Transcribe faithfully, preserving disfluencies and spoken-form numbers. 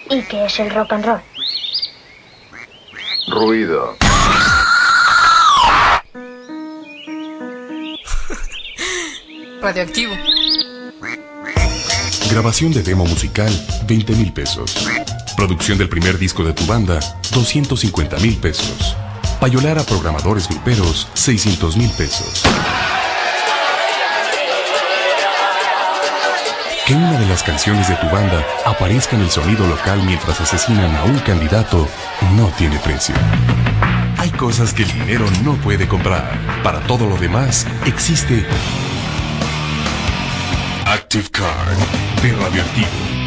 ¿Y qué es el rock and roll? Ruido. Radioactivo. Grabación de demo musical, veinte mil pesos. Producción del primer disco de tu banda, doscientos cincuenta mil pesos. Payolar a programadores gruperos, seiscientos mil pesos. Que una de las canciones de tu banda aparezca en el sonido local mientras asesinan a un candidato no tiene precio. Hay cosas que el dinero no puede comprar. Para todo lo demás, existe Active Card de Radioactivo.